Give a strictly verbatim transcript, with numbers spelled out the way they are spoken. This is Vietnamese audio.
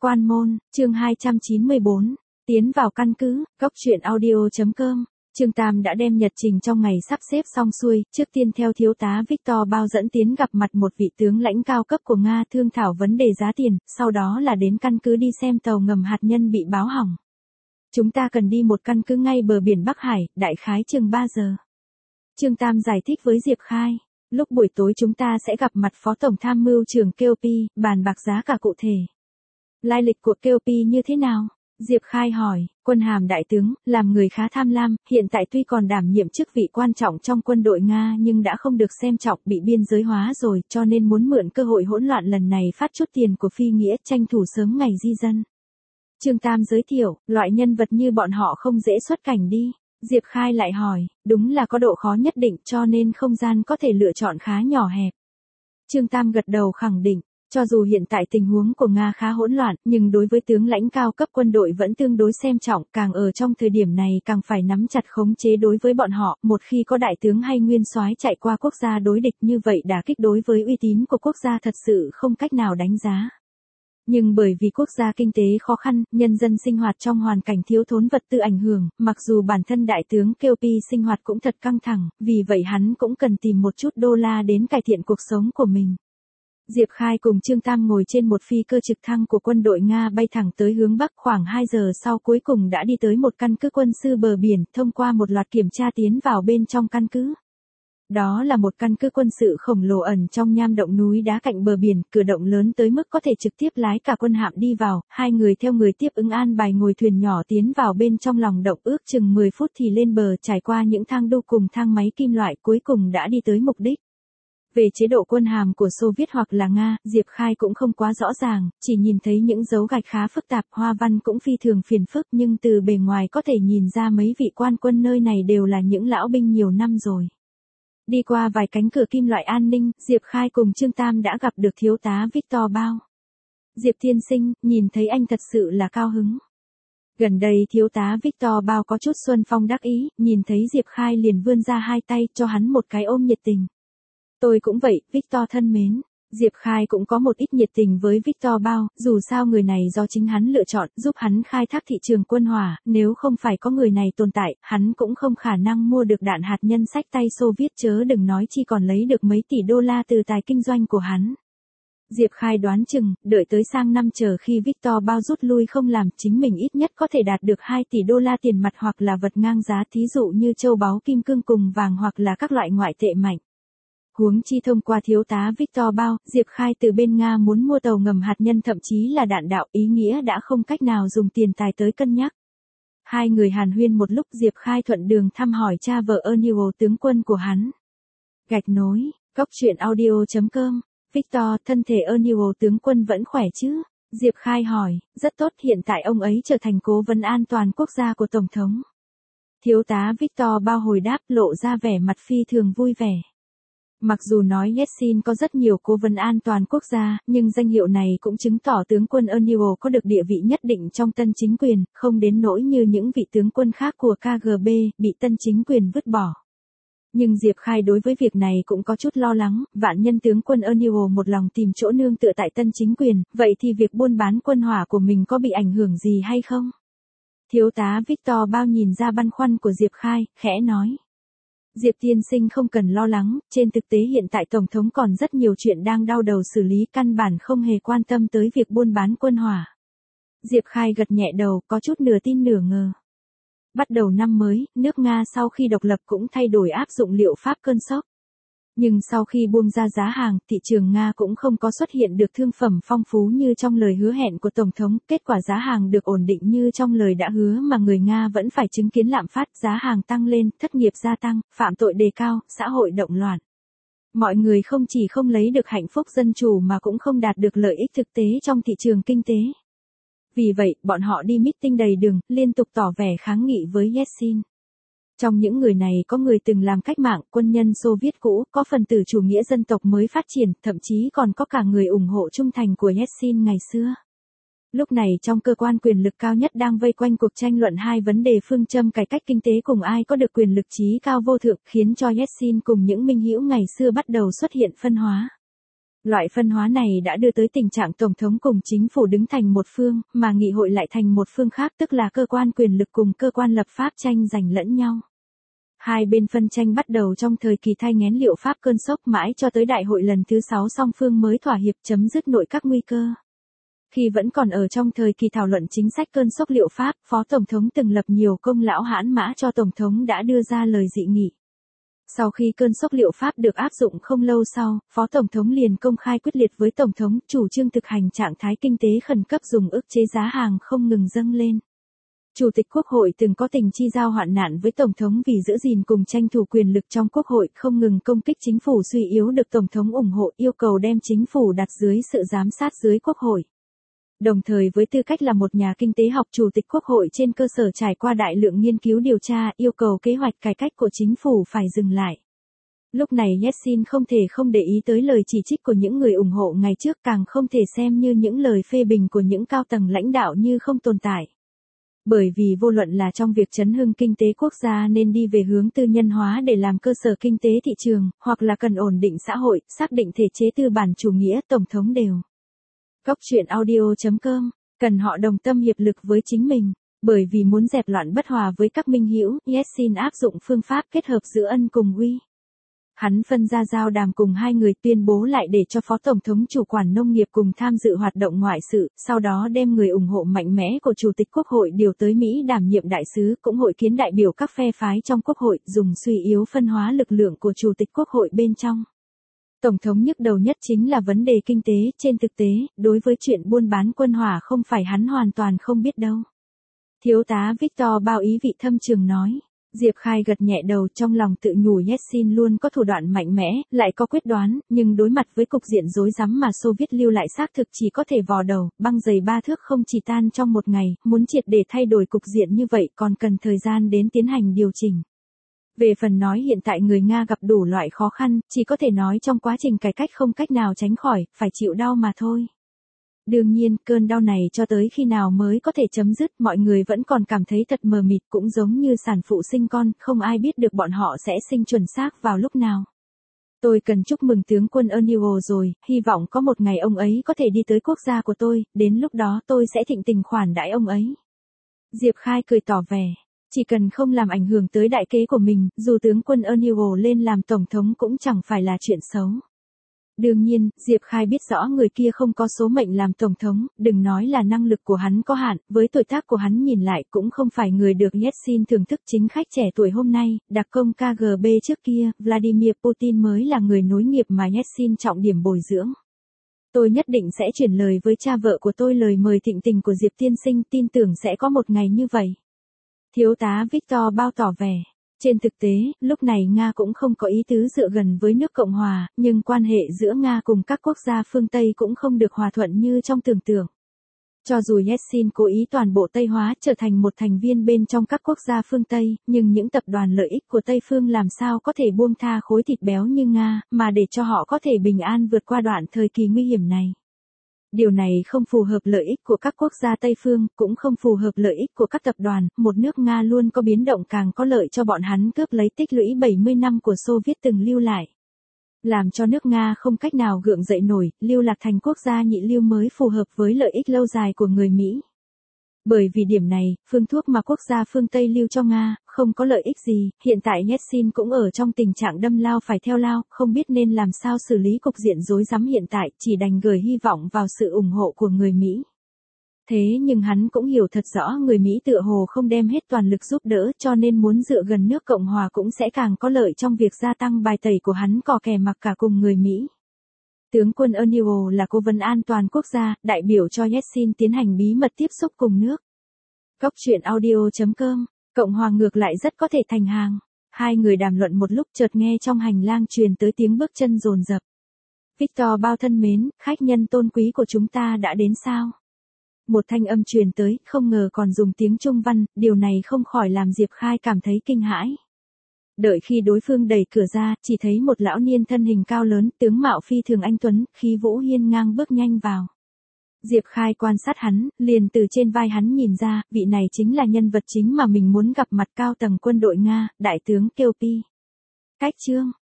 Quan môn, chương hai trăm chín mươi bốn, tiến vào căn cứ, góc truyện audio.com. Trương Tam đã đem nhật trình trong ngày sắp xếp xong xuôi, trước tiên theo thiếu tá Victor Bao dẫn tiến gặp mặt một vị tướng lãnh cao cấp của Nga thương thảo vấn đề giá tiền, sau đó là đến căn cứ đi xem tàu ngầm hạt nhân bị báo hỏng. Chúng ta cần đi một căn cứ ngay bờ biển Bắc Hải, đại khái chừng ba giờ. Trương Tam giải thích với Diệp Khai, lúc buổi tối chúng ta sẽ gặp mặt Phó Tổng Tham mưu trưởng ca o pê, bàn bạc giá cả cụ thể. Lai lịch của ca o pê như thế nào? Diệp Khai hỏi, quân hàm đại tướng, làm người khá tham lam, hiện tại tuy còn đảm nhiệm chức vị quan trọng trong quân đội Nga nhưng đã không được xem trọng, bị biên giới hóa rồi, cho nên muốn mượn cơ hội hỗn loạn lần này phát chút tiền của phi nghĩa, tranh thủ sớm ngày di dân. Trương Tam giới thiệu, loại nhân vật như bọn họ không dễ xuất cảnh đi. Diệp Khai lại hỏi, đúng là có độ khó nhất định cho nên không gian có thể lựa chọn khá nhỏ hẹp. Trương Tam gật đầu khẳng định, cho dù hiện tại tình huống của Nga khá hỗn loạn, nhưng đối với tướng lãnh cao cấp quân đội vẫn tương đối xem trọng, càng ở trong thời điểm này càng phải nắm chặt khống chế đối với bọn họ, một khi có đại tướng hay nguyên soái chạy qua quốc gia đối địch như vậy đả kích đối với uy tín của quốc gia thật sự không cách nào đánh giá. Nhưng bởi vì quốc gia kinh tế khó khăn, nhân dân sinh hoạt trong hoàn cảnh thiếu thốn vật tư ảnh hưởng, mặc dù bản thân đại tướng ca o pê sinh hoạt cũng thật căng thẳng, vì vậy hắn cũng cần tìm một chút đô la đến cải thiện cuộc sống của mình. Diệp Khai cùng Trương Tam ngồi trên một phi cơ trực thăng của quân đội Nga bay thẳng tới hướng Bắc, khoảng hai giờ sau cuối cùng đã đi tới một căn cứ quân sự bờ biển, thông qua một loạt kiểm tra tiến vào bên trong căn cứ. Đó là một căn cứ quân sự khổng lồ ẩn trong nham động núi đá cạnh bờ biển, cửa động lớn tới mức có thể trực tiếp lái cả quân hạm đi vào, hai người theo người tiếp ứng an bài ngồi thuyền nhỏ tiến vào bên trong lòng động, ước chừng mười phút thì lên bờ, trải qua những thang đu cùng thang máy kim loại, cuối cùng đã đi tới mục đích. Về chế độ quân hàm của Xô Viết hoặc là Nga, Diệp Khai cũng không quá rõ ràng, chỉ nhìn thấy những dấu gạch khá phức tạp, hoa văn cũng phi thường phiền phức, nhưng từ bề ngoài có thể nhìn ra mấy vị quan quân nơi này đều là những lão binh nhiều năm rồi. Đi qua vài cánh cửa kim loại an ninh, Diệp Khai cùng Trương Tam đã gặp được thiếu tá Victor Bao. Diệp tiên sinh, nhìn thấy anh thật sự là cao hứng. Gần đây thiếu tá Victor Bao có chút xuân phong đắc ý, nhìn thấy Diệp Khai liền vươn ra hai tay cho hắn một cái ôm nhiệt tình. Tôi cũng vậy, Victor thân mến. Diệp Khai cũng có một ít nhiệt tình với Victor Bao, dù sao người này do chính hắn lựa chọn, giúp hắn khai thác thị trường quân hỏa, nếu không phải có người này tồn tại, hắn cũng không khả năng mua được đạn hạt nhân xách tay Xô Viết, chớ đừng nói chi còn lấy được mấy tỷ đô la từ tài kinh doanh của hắn. Diệp Khai đoán chừng, đợi tới sang năm chờ khi Victor Bao rút lui không làm, chính mình ít nhất có thể đạt được hai tỷ đô la tiền mặt hoặc là vật ngang giá, thí dụ như châu báu kim cương cùng vàng hoặc là các loại ngoại tệ mạnh. Huống chi thông qua thiếu tá Victor Bao, Diệp Khai từ bên Nga muốn mua tàu ngầm hạt nhân thậm chí là đạn đạo, ý nghĩa đã không cách nào dùng tiền tài tới cân nhắc. Hai người hàn huyên một lúc, Diệp Khai thuận đường thăm hỏi cha vợ Ernio tướng quân của hắn. Gạch nối, góc truyện audio.com, Victor, thân thể Ernio tướng quân vẫn khỏe chứ? Diệp Khai hỏi, rất tốt, hiện tại ông ấy trở thành cố vấn an toàn quốc gia của Tổng thống. Thiếu tá Victor Bao hồi đáp, lộ ra vẻ mặt phi thường vui vẻ. Mặc dù nói Yeltsin có rất nhiều cố vấn an toàn quốc gia, nhưng danh hiệu này cũng chứng tỏ tướng quân Ernio có được địa vị nhất định trong tân chính quyền, không đến nỗi như những vị tướng quân khác của ca giê bê, bị tân chính quyền vứt bỏ. Nhưng Diệp Khai đối với việc này cũng có chút lo lắng, vạn nhân tướng quân Ernio một lòng tìm chỗ nương tựa tại tân chính quyền, vậy thì việc buôn bán quân hỏa của mình có bị ảnh hưởng gì hay không? Thiếu tá Victor Bao nhìn ra băn khoăn của Diệp Khai, khẽ nói. Diệp tiên sinh không cần lo lắng, trên thực tế hiện tại Tổng thống còn rất nhiều chuyện đang đau đầu xử lý, căn bản không hề quan tâm tới việc buôn bán quân hỏa. Diệp Khai gật nhẹ đầu, có chút nửa tin nửa ngờ. Bắt đầu năm mới, nước Nga sau khi độc lập cũng thay đổi áp dụng liệu pháp cơn sốc. Nhưng sau khi buông ra giá hàng, thị trường Nga cũng không có xuất hiện được thương phẩm phong phú như trong lời hứa hẹn của Tổng thống, kết quả giá hàng được ổn định như trong lời đã hứa mà người Nga vẫn phải chứng kiến lạm phát, giá hàng tăng lên, thất nghiệp gia tăng, phạm tội đề cao, xã hội động loạn. Mọi người không chỉ không lấy được hạnh phúc dân chủ mà cũng không đạt được lợi ích thực tế trong thị trường kinh tế. Vì vậy, bọn họ đi meeting đầy đường, liên tục tỏ vẻ kháng nghị với Yeltsin. Trong những người này có người từng làm cách mạng, quân nhân Xô Viết cũ, có phần tử chủ nghĩa dân tộc mới phát triển, thậm chí còn có cả người ủng hộ trung thành của Yeltsin ngày xưa. Lúc này trong cơ quan quyền lực cao nhất đang vây quanh cuộc tranh luận hai vấn đề phương châm cải cách kinh tế cùng ai có được quyền lực trí cao vô thượng, khiến cho Yeltsin cùng những minh hữu ngày xưa bắt đầu xuất hiện phân hóa. Loại phân hóa này đã đưa tới tình trạng Tổng thống cùng chính phủ đứng thành một phương, mà nghị hội lại thành một phương khác, tức là cơ quan quyền lực cùng cơ quan lập pháp tranh giành lẫn nhau. Hai bên phân tranh bắt đầu trong thời kỳ thai nghén liệu pháp cơn sốc mãi cho tới đại hội lần thứ sáu song phương mới thỏa hiệp chấm dứt nội các nguy cơ. Khi vẫn còn ở trong thời kỳ thảo luận chính sách cơn sốc liệu pháp, Phó Tổng thống từng lập nhiều công lão hãn mã cho Tổng thống đã đưa ra lời dị nghị. Sau khi cơn sốc liệu pháp được áp dụng không lâu sau, Phó Tổng thống liền công khai quyết liệt với Tổng thống chủ trương thực hành trạng thái kinh tế khẩn cấp dùng ức chế giá hàng không ngừng dâng lên. Chủ tịch Quốc hội từng có tình chi giao hoạn nạn với Tổng thống vì giữ gìn cùng tranh thủ quyền lực trong Quốc hội, không ngừng công kích chính phủ suy yếu được Tổng thống ủng hộ, yêu cầu đem chính phủ đặt dưới sự giám sát dưới Quốc hội. Đồng thời với tư cách là một nhà kinh tế học, Chủ tịch Quốc hội trên cơ sở trải qua đại lượng nghiên cứu điều tra, yêu cầu kế hoạch cải cách của chính phủ phải dừng lại. Lúc này Yeltsin không thể không để ý tới lời chỉ trích của những người ủng hộ ngày trước, càng không thể xem như những lời phê bình của những cao tầng lãnh đạo như không tồn tại. Bởi vì vô luận là trong việc chấn hưng kinh tế quốc gia nên đi về hướng tư nhân hóa để làm cơ sở kinh tế thị trường, hoặc là cần ổn định xã hội, xác định thể chế tư bản chủ nghĩa, Tổng thống đều. Góc truyện audio chấm com, cần họ đồng tâm hiệp lực với chính mình. Bởi vì muốn dẹp loạn bất hòa với các minh hữu, Yeltsin áp dụng phương pháp kết hợp giữa ân cùng uy. Hắn phân ra giao đàm cùng hai người, tuyên bố lại để cho Phó Tổng thống chủ quản nông nghiệp cùng tham dự hoạt động ngoại sự, sau đó đem người ủng hộ mạnh mẽ của Chủ tịch Quốc hội điều tới Mỹ đảm nhiệm đại sứ, cũng hội kiến đại biểu các phe phái trong Quốc hội, dùng suy yếu phân hóa lực lượng của Chủ tịch Quốc hội bên trong. Tổng thống nhức đầu nhất chính là vấn đề kinh tế, trên thực tế, đối với chuyện buôn bán quân hỏa không phải hắn hoàn toàn không biết đâu. Thiếu tá Victor bao ý vị thâm trường nói. Diệp Khai gật nhẹ đầu, trong lòng tự nhủ Yeltsin luôn có thủ đoạn mạnh mẽ, lại có quyết đoán, nhưng đối mặt với cục diện rối rắm mà Xô Viết lưu lại xác thực chỉ có thể vò đầu, băng dày ba thước không chỉ tan trong một ngày, muốn triệt để thay đổi cục diện như vậy còn cần thời gian đến tiến hành điều chỉnh. Về phần nói hiện tại người Nga gặp đủ loại khó khăn, chỉ có thể nói trong quá trình cải cách không cách nào tránh khỏi, phải chịu đau mà thôi. Đương nhiên, cơn đau này cho tới khi nào mới có thể chấm dứt, mọi người vẫn còn cảm thấy thật mờ mịt, cũng giống như sản phụ sinh con, không ai biết được bọn họ sẽ sinh chuẩn xác vào lúc nào. Tôi cần chúc mừng tướng quân Ernio rồi, hy vọng có một ngày ông ấy có thể đi tới quốc gia của tôi, đến lúc đó tôi sẽ thịnh tình khoản đãi ông ấy. Diệp Khai cười tỏ vẻ, chỉ cần không làm ảnh hưởng tới đại kế của mình, dù tướng quân Ernio lên làm tổng thống cũng chẳng phải là chuyện xấu. Đương nhiên, Diệp Khai biết rõ người kia không có số mệnh làm tổng thống, đừng nói là năng lực của hắn có hạn, với tuổi tác của hắn nhìn lại cũng không phải người được Yeltsin thưởng thức. Chính khách trẻ tuổi hôm nay, đặc công ca giê bê trước kia, Vladimir Putin mới là người nối nghiệp mà Yeltsin trọng điểm bồi dưỡng. Tôi nhất định sẽ chuyển lời với cha vợ của tôi lời mời thịnh tình của Diệp tiên sinh, tin tưởng sẽ có một ngày như vậy. Thiếu tá Victor bao tỏ vẻ. Trên thực tế, lúc này Nga cũng không có ý tứ dựa gần với nước Cộng Hòa, nhưng quan hệ giữa Nga cùng các quốc gia phương Tây cũng không được hòa thuận như trong tưởng tượng. Cho dù Yeltsin cố ý toàn bộ Tây hóa trở thành một thành viên bên trong các quốc gia phương Tây, nhưng những tập đoàn lợi ích của Tây phương làm sao có thể buông tha khối thịt béo như Nga, mà để cho họ có thể bình an vượt qua đoạn thời kỳ nguy hiểm này. Điều này không phù hợp lợi ích của các quốc gia Tây phương, cũng không phù hợp lợi ích của các tập đoàn, một nước Nga luôn có biến động càng có lợi cho bọn hắn cướp lấy tích lũy bảy mươi năm của Xô Viết từng lưu lại. Làm cho nước Nga không cách nào gượng dậy nổi, lưu lạc thành quốc gia nhị lưu mới phù hợp với lợi ích lâu dài của người Mỹ. Bởi vì điểm này, phương thuốc mà quốc gia phương Tây lưu cho Nga, không có lợi ích gì, hiện tại Yeltsin cũng ở trong tình trạng đâm lao phải theo lao, không biết nên làm sao xử lý cục diện rối rắm hiện tại, chỉ đành gửi hy vọng vào sự ủng hộ của người Mỹ. Thế nhưng hắn cũng hiểu thật rõ người Mỹ tựa hồ không đem hết toàn lực giúp đỡ, cho nên muốn dựa gần nước Cộng Hòa cũng sẽ càng có lợi trong việc gia tăng bài tẩy của hắn cò kè mặc cả cùng người Mỹ. Tướng quân Ernio là cố vấn an toàn quốc gia, đại biểu cho Yeltsin tiến hành bí mật tiếp xúc cùng nước. Góc truyện audio chấm com, Cộng hòa ngược lại rất có thể thành hàng. Hai người đàm luận một lúc chợt nghe trong hành lang truyền tới tiếng bước chân dồn dập. Victor bao thân mến, khách nhân tôn quý của chúng ta đã đến sao? Một thanh âm truyền tới, không ngờ còn dùng tiếng Trung văn, điều này không khỏi làm Diệp Khai cảm thấy kinh hãi. Đợi khi đối phương đẩy cửa ra, chỉ thấy một lão niên thân hình cao lớn, tướng mạo phi thường anh tuấn, khí vũ hiên ngang bước nhanh vào. Diệp Khai quan sát hắn, liền từ trên vai hắn nhìn ra, vị này chính là nhân vật chính mà mình muốn gặp mặt, cao tầng quân đội Nga, đại tướng Kielpi. Cách chương